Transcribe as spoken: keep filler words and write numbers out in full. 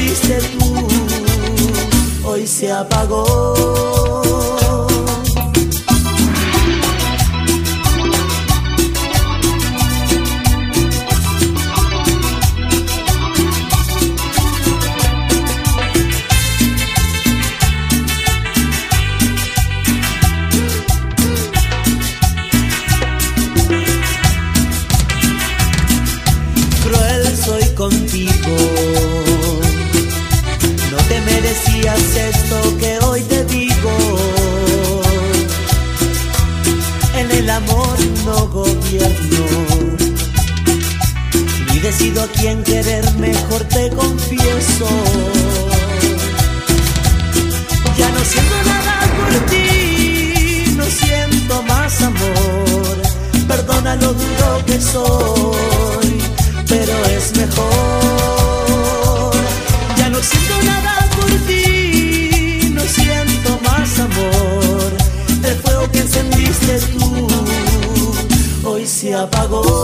encendiste tú, hoy se apagó. Soy contigo, no te merecías esto que hoy te digo. En el amor no gobierno, ni decido a quién querer, mejor te confieso. Ya no siento nada por ti, no siento más amor, perdona lo duro que soy, pero es mejor. Ya no siento nada por ti, no siento más amor. El fuego que encendiste tú, hoy se apagó.